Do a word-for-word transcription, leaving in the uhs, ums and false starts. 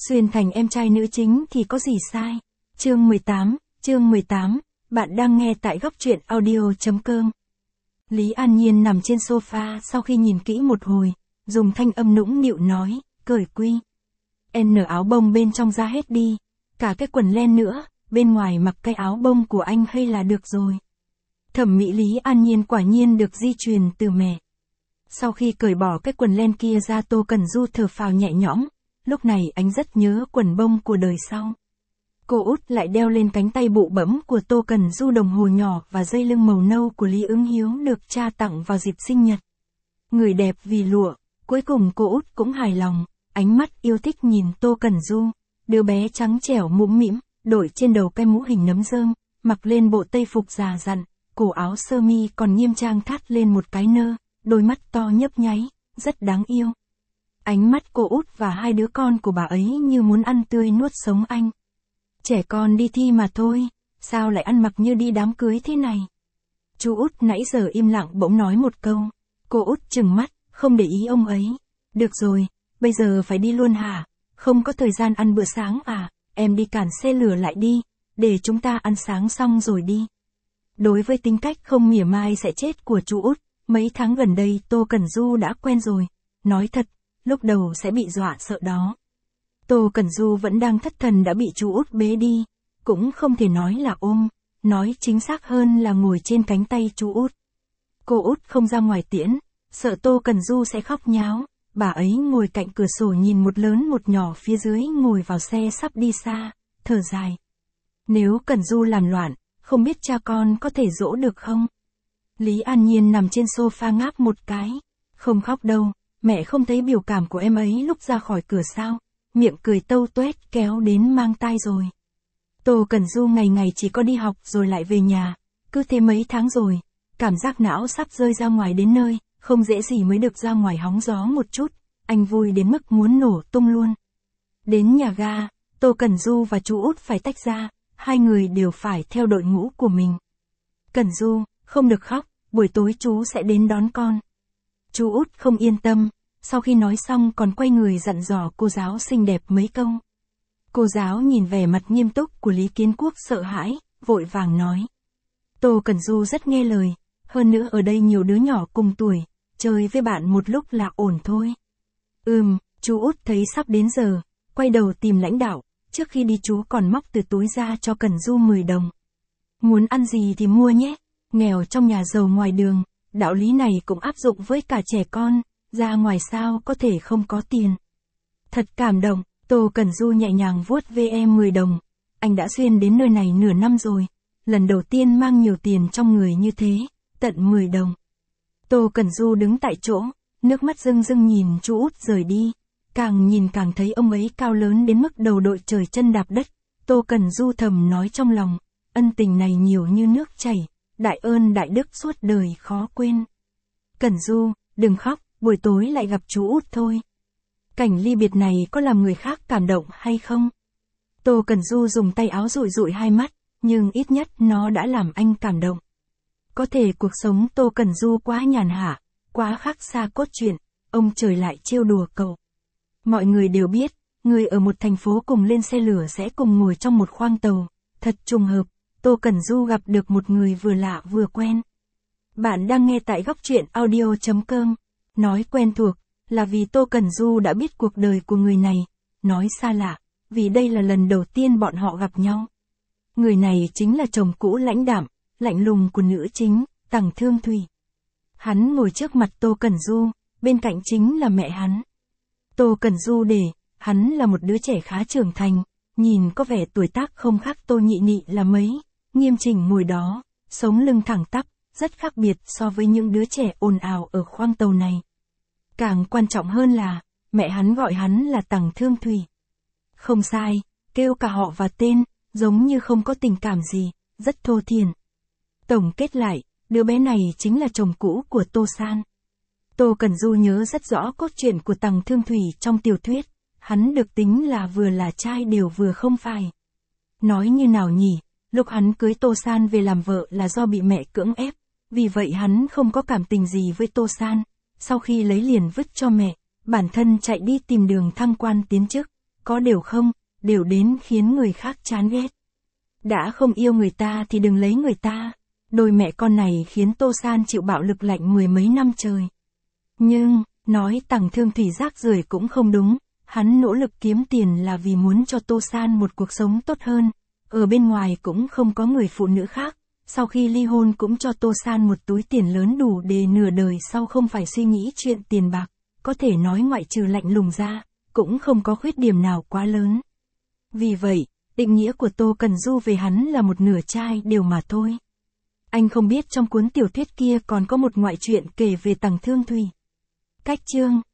xuyên thành em trai nữ chính thì có gì sai. Chương mười tám, chương mười tám, bạn đang nghe tại góc truyện audio.com. Lý An Nhiên nằm trên sofa sau khi nhìn kỹ một hồi, dùng thanh âm nũng nịu nói, cởi quy. N áo bông bên trong ra hết đi, cả cái quần len nữa, bên ngoài mặc cái áo bông của anh hay là được rồi. Thẩm mỹ Lý An Nhiên quả nhiên được di truyền từ mẹ. Sau khi cởi bỏ cái quần len kia ra, Tô Cẩn Du thở phào nhẹ nhõm, lúc này anh rất nhớ quần bông của đời sau. Cô út lại đeo lên cánh tay bụ bẫm của Tô Cẩn Du đồng hồ nhỏ và dây lưng màu nâu của Lý Ứng Hiếu được cha tặng vào dịp sinh nhật. Người đẹp vì lụa, cuối cùng cô út cũng hài lòng, ánh mắt yêu thích nhìn Tô Cẩn Du, đứa bé trắng trẻo mũm mĩm, đội trên đầu cái mũ hình nấm rơm, mặc lên bộ tây phục già dặn, cổ áo sơ mi còn nghiêm trang thắt lên một cái nơ, đôi mắt to nhấp nháy, rất đáng yêu. Ánh mắt cô út và hai đứa con của bà ấy như muốn ăn tươi nuốt sống anh. Trẻ con đi thi mà thôi, sao lại ăn mặc như đi đám cưới thế này? Chú út nãy giờ im lặng bỗng nói một câu. Cô út trừng mắt, không để ý ông ấy. Được rồi, bây giờ phải đi luôn hả? Không có thời gian ăn bữa sáng à? Em đi cản xe lửa lại đi, để chúng ta ăn sáng xong rồi đi. Đối với tính cách không mỉa mai sẽ chết của chú út, mấy tháng gần đây Tô Cẩn Du đã quen rồi. Nói thật, lúc đầu sẽ bị dọa sợ đó. Tô Cẩn Du vẫn đang thất thần đã bị chú út bế đi, cũng không thể nói là ôm, nói chính xác hơn là ngồi trên cánh tay chú út. Cô út không ra ngoài tiễn, sợ Tô Cẩn Du sẽ khóc nháo, bà ấy ngồi cạnh cửa sổ nhìn một lớn một nhỏ phía dưới ngồi vào xe sắp đi xa, thở dài. Nếu Cẩn Du làm loạn, không biết cha con có thể dỗ được không? Lý An Nhiên nằm trên sofa ngáp một cái, không khóc đâu, mẹ không thấy biểu cảm của em ấy lúc ra khỏi cửa sao? Miệng cười tâu tuét kéo đến mang tai rồi. Tô Cẩn Du ngày ngày chỉ có đi học rồi lại về nhà, cứ thế mấy tháng rồi, cảm giác não sắp rơi ra ngoài đến nơi, không dễ gì mới được ra ngoài hóng gió một chút, anh vui đến mức muốn nổ tung luôn. Đến nhà ga, Tô Cẩn Du và chú út phải tách ra, hai người đều phải theo đội ngũ của mình. Cẩn Du, không được khóc, buổi tối chú sẽ đến đón con. Chú út không yên tâm. Sau khi nói xong còn quay người dặn dò cô giáo xinh đẹp mấy câu. Cô giáo nhìn vẻ mặt nghiêm túc của Lý Kiến Quốc sợ hãi, vội vàng nói. Tô Cẩn Du rất nghe lời, hơn nữa ở đây nhiều đứa nhỏ cùng tuổi, chơi với bạn một lúc là ổn thôi. Ừm, chú út thấy sắp đến giờ, quay đầu tìm lãnh đạo, trước khi đi chú còn móc từ túi ra cho Cẩn Du mười đồng. Muốn ăn gì thì mua nhé, nghèo trong nhà giàu ngoài đường, đạo lý này cũng áp dụng với cả trẻ con. Ra ngoài sao có thể không có tiền. Thật cảm động, Tô Cẩn Du nhẹ nhàng vuốt về em mười đồng. Anh đã xuyên đến nơi này nửa năm rồi. Lần đầu tiên mang nhiều tiền trong người như thế, tận mười đồng. Tô Cẩn Du đứng tại chỗ, nước mắt rưng rưng nhìn chú út rời đi. Càng nhìn càng thấy ông ấy cao lớn đến mức đầu đội trời chân đạp đất. Tô Cẩn Du thầm nói trong lòng, ân tình này nhiều như nước chảy, đại ơn đại đức suốt đời khó quên. Cẩn Du, đừng khóc. Buổi tối lại gặp chú út thôi. Cảnh ly biệt này có làm người khác cảm động hay không? Tô Cẩn Du dùng tay áo dụi dụi hai mắt, nhưng ít nhất nó đã làm anh cảm động. Có thể cuộc sống Tô Cẩn Du quá nhàn hạ, quá khác xa cốt truyện, ông trời lại trêu đùa cậu. Mọi người đều biết, người ở một thành phố cùng lên xe lửa sẽ cùng ngồi trong một khoang tàu. Thật trùng hợp, Tô Cẩn Du gặp được một người vừa lạ vừa quen. Bạn đang nghe tại góc truyện audio.com. Nói quen thuộc, là vì Tô Cẩn Du đã biết cuộc đời của người này, nói xa lạ, vì đây là lần đầu tiên bọn họ gặp nhau. Người này chính là chồng cũ lãnh đạm, lạnh lùng của nữ chính, Tằng Thương Thủy. Hắn ngồi trước mặt Tô Cẩn Du, bên cạnh chính là mẹ hắn. Tô Cẩn Du để, hắn là một đứa trẻ khá trưởng thành, nhìn có vẻ tuổi tác không khác Tô Nhị Nị là mấy, nghiêm chỉnh ngồi đó, sống lưng thẳng tắp. Rất khác biệt so với những đứa trẻ ồn ào ở khoang tàu này. Càng quan trọng hơn là, mẹ hắn gọi hắn là Tằng Thương Thủy. Không sai, kêu cả họ và tên, giống như không có tình cảm gì, rất thô thiển. Tổng kết lại, đứa bé này chính là chồng cũ của Tô San. Tô Cẩn Du nhớ rất rõ cốt truyện của Tằng Thương Thủy trong tiểu thuyết, hắn được tính là vừa là trai đều vừa không phải. Nói như nào nhỉ, lúc hắn cưới Tô San về làm vợ là do bị mẹ cưỡng ép. Vì vậy hắn không có cảm tình gì với Tô San, sau khi lấy liền vứt cho mẹ, bản thân chạy đi tìm đường thăng quan tiến chức, có đều không, đều đến khiến người khác chán ghét. Đã không yêu người ta thì đừng lấy người ta. Đôi mẹ con này khiến Tô San chịu bạo lực lạnh mười mấy năm trời. Nhưng, nói Tằng Thương Thủy rác rưởi cũng không đúng, hắn nỗ lực kiếm tiền là vì muốn cho Tô San một cuộc sống tốt hơn, ở bên ngoài cũng không có người phụ nữ khác, sau khi ly hôn cũng cho Tô San một túi tiền lớn đủ để nửa đời sau không phải suy nghĩ chuyện tiền bạc, có thể nói ngoại trừ lạnh lùng ra, cũng không có khuyết điểm nào quá lớn. Vì vậy, định nghĩa của Tô Cần Du về hắn là một nửa chai đều mà thôi. Anh không biết trong cuốn tiểu thuyết kia còn có một ngoại truyện kể về Tằng Thương Thủy. Cách chương